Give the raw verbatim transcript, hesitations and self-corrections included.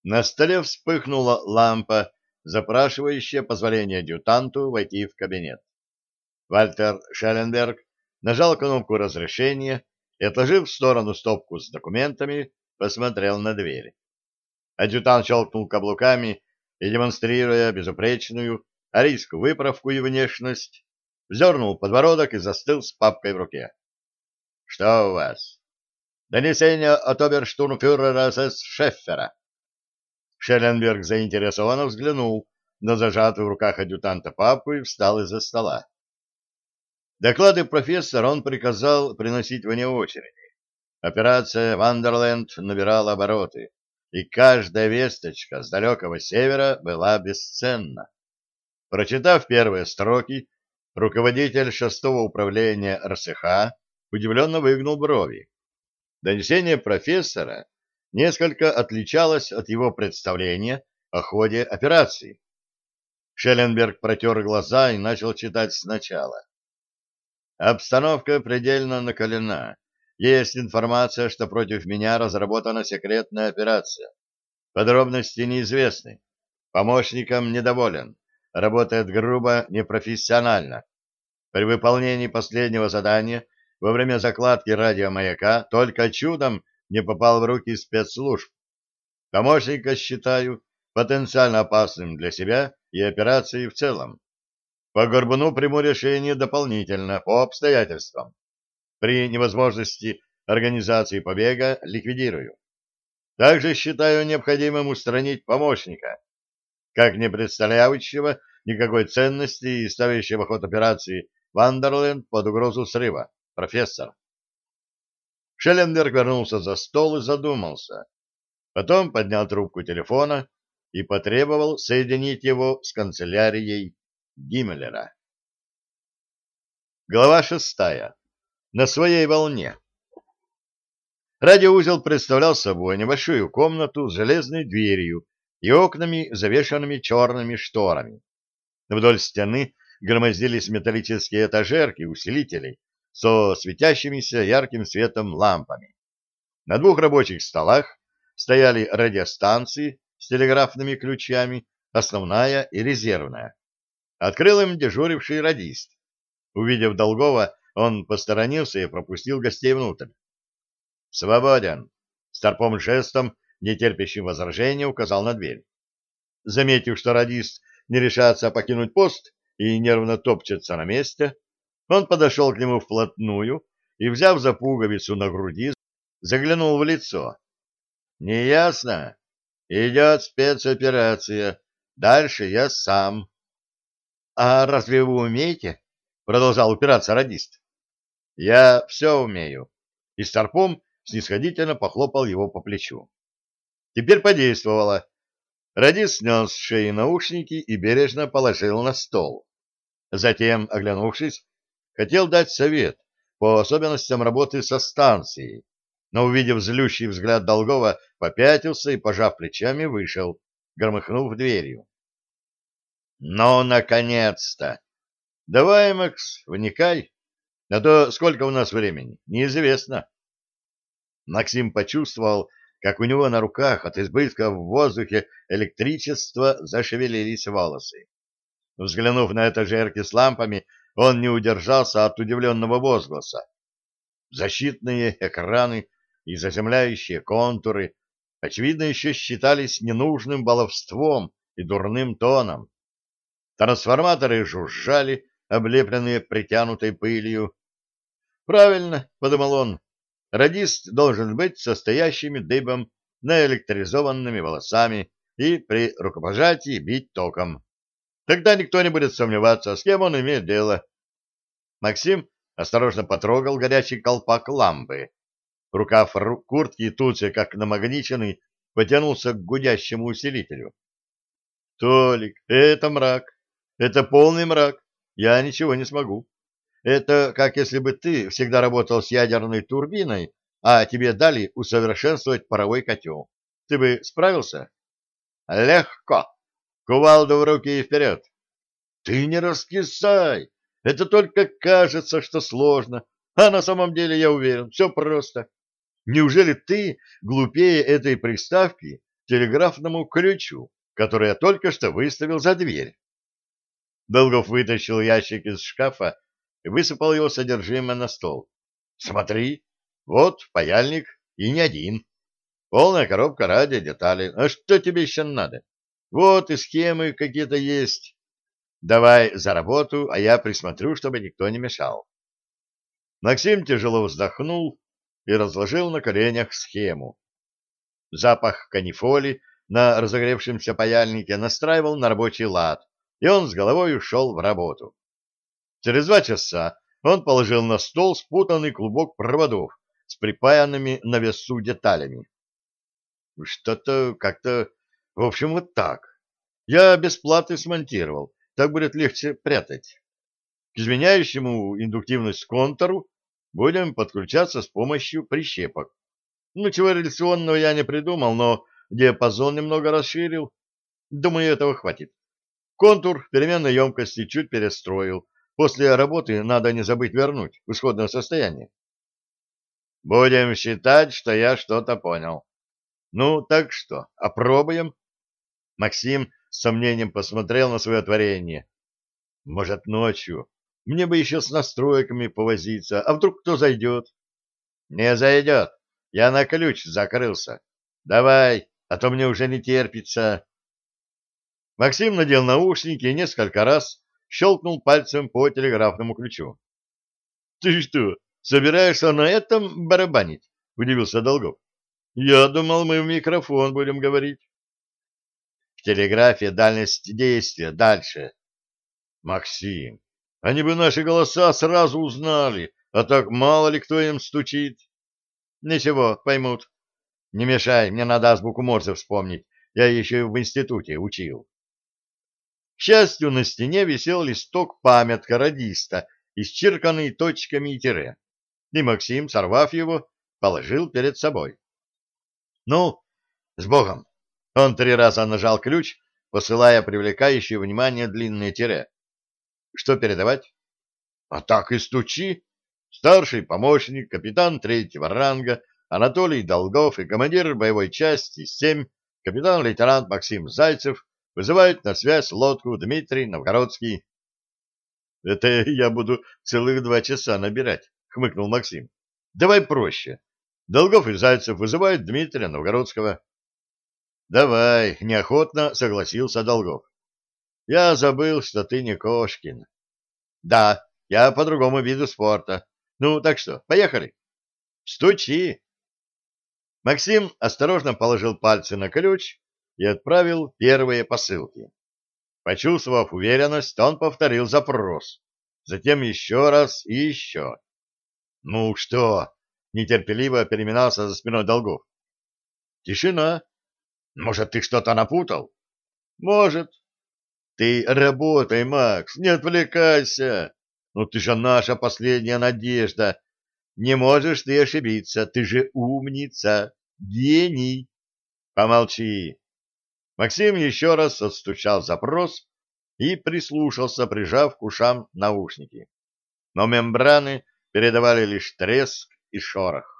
На столе вспыхнула лампа, запрашивающая позволение адъютанту войти в кабинет. Вальтер Шелленберг нажал кнопку разрешения и, отложив в сторону стопку с документами, посмотрел на дверь. Адъютант щелкнул каблуками и, демонстрируя безупречную арийскую выправку и внешность, вздернул подбородок и застыл с папкой в руке. — Что у вас? — Донесение от оберштурмфюрера СС Шеффера. Шелленберг заинтересованно взглянул на зажатую в руках адъютанта папку и встал из-за стола. Доклады профессора он приказал приносить вне очереди. Операция «Вандерленд» набирала обороты, и каждая весточка с далекого севера была бесценна. Прочитав первые строки, руководитель шестого управления эр эс ха удивленно выгнул брови. Донесение профессора несколько отличалось от его представления о ходе операции. Шелленберг протер глаза и начал читать сначала. Обстановка предельно накалена. Есть информация, что против меня разработана секретная операция. Подробности неизвестны. Помощником недоволен. Работает грубо, непрофессионально. При выполнении последнего задания во время закладки радиомаяка только чудом не попал в руки спецслужб. Помощника считаю потенциально опасным для себя и операции в целом. По Горбуну приму решение дополнительно, по обстоятельствам. При невозможности организации побега ликвидирую. Также считаю необходимым устранить помощника, как не представляющего никакой ценности и ставящего ход операции «Вандерленд» под угрозу срыва. Профессор. Шелленберг вернулся за стол и задумался. Потом поднял трубку телефона и потребовал соединить его с канцелярией Гиммлера. Глава шестая. На своей волне. Радиоузел представлял собой небольшую комнату с железной дверью и окнами, завешанными черными шторами. Вдоль стены громоздились металлические этажерки усилителей со светящимися ярким светом лампами. На двух рабочих столах стояли радиостанции с телеграфными ключами, основная и резервная. Открыл им дежуривший радист. Увидев Долгова, он посторонился и пропустил гостей внутрь. «Свободен!» — старпом жестом, нетерпящим возражения, указал на дверь. Заметив, что радист не решается покинуть пост и нервно топчется на месте, он подошел к нему вплотную и, взяв за пуговицу на груди, заглянул в лицо. «Неясно? Идет спецоперация. Дальше я сам». «А разве вы умеете?» — продолжал упираться радист. «Я все умею». И старпом снисходительно похлопал его по плечу. Теперь подействовало. Радист снял с шеи наушники и бережно положил на стол. Затем, оглянувшись, хотел дать совет по особенностям работы со станцией, но, увидев злющий взгляд Долгова, попятился и, пожав плечами, вышел, громыхнув дверью. «Ну, наконец-то! Давай, Макс, вникай, а то сколько у нас времени, неизвестно». Максим почувствовал, как у него на руках от избытка в воздухе электричества зашевелились волосы. Взглянув на этажерки с лампами, он не удержался от удивленного возгласа. Защитные экраны и заземляющие контуры, очевидно, еще считались ненужным баловством и дурным тоном. Трансформаторы жужжали, облепленные притянутой пылью. «Правильно», — подумал он, — радист должен быть состоящими дыбом наэлектризованными волосами и при рукопожатии бить током. Тогда никто не будет сомневаться, с кем он имеет дело. Максим осторожно потрогал горячий колпак лампы. Рукав куртки тут же, как намагниченный, потянулся к гудящему усилителю. — Толик, это мрак. Это полный мрак. Я ничего не смогу. Это как если бы ты всегда работал с ядерной турбиной, а тебе дали усовершенствовать паровой котел. Ты бы справился? — Легко. Кувалду в руки и вперед. — Ты не раскисай. Это только кажется, что сложно. А на самом деле, я уверен, все просто. Неужели ты глупее этой приставки телеграфному ключу, который я только что выставил за дверь. Долгов вытащил ящик из шкафа и высыпал его содержимое на стол. Смотри, вот паяльник, и не один. Полная коробка радио, детали. А что тебе еще надо? Вот и схемы какие-то есть. Давай за работу, а я присмотрю, чтобы никто не мешал. Максим тяжело вздохнул и разложил на коленях схему. Запах канифоли на разогревшемся паяльнике настраивал на рабочий лад, и он с головой ушел в работу. Через два часа он положил на стол спутанный клубок проводов с припаянными на весу деталями. Что-то как-то... В общем, вот так. Я без платы смонтировал, так будет легче прятать. К изменяющему индуктивность контуру будем подключаться с помощью прищепок. Ну, чего реляционного я не придумал, но диапазон немного расширил. Думаю, этого хватит. Контур переменной емкости чуть перестроил. После работы надо не забыть вернуть в исходное состояние. Будем считать, что я что-то понял. Ну, так что, опробуем? Максим с сомнением посмотрел на свое творение. Может, ночью? Мне бы еще с настройками повозиться. А вдруг кто зайдет? Не зайдет. Я на ключ закрылся. Давай, а то мне уже не терпится. Максим надел наушники и несколько раз щелкнул пальцем по телеграфному ключу. — Ты что, собираешься на этом барабанить? — удивился Долгов. — Я думал, мы в микрофон будем говорить. — В телеграфе дальность действия дальше. — Максим, они бы наши голоса сразу узнали, а так мало ли кто им стучит. — Ничего, поймут. Не мешай, мне надо азбуку Морзе вспомнить. Я еще в институте учил. К счастью, на стене висел листок памятка радиста, исчерканный точками и тире. И Максим, сорвав его, положил перед собой. Ну, с Богом! Он три раза нажал ключ, посылая привлекающее внимание длинное тире. Что передавать? А так и стучи. Старший помощник, капитан третьего ранга Анатолий Долгов и командир боевой части семь, капитан-лейтенант Максим Зайцев вызывают на связь лодку Дмитрий Новгородский. — Это я буду целых два часа набирать, — хмыкнул Максим. — Давай проще. Долгов и Зайцев вызывают Дмитрия Новгородского. — Давай, — неохотно согласился Долгов. — Я забыл, что ты не Кошкин. — Да, я по другому виду спорта. Ну, так что, поехали? — Стучи. Максим осторожно положил пальцы на ключ и отправил первые посылки. Почувствовав уверенность, он повторил запрос. Затем еще раз и еще. — Ну что? — нетерпеливо переминался за спиной Долгов. — Тишина. — Может, ты что-то напутал? — Может. — Ты работай, Макс, не отвлекайся. Ну ты же наша последняя надежда. Не можешь ты ошибиться, ты же умница, гений. Помолчи. Максим еще раз отстучал запрос и прислушался, прижав к ушам наушники. Но мембраны передавали лишь треск и шорох.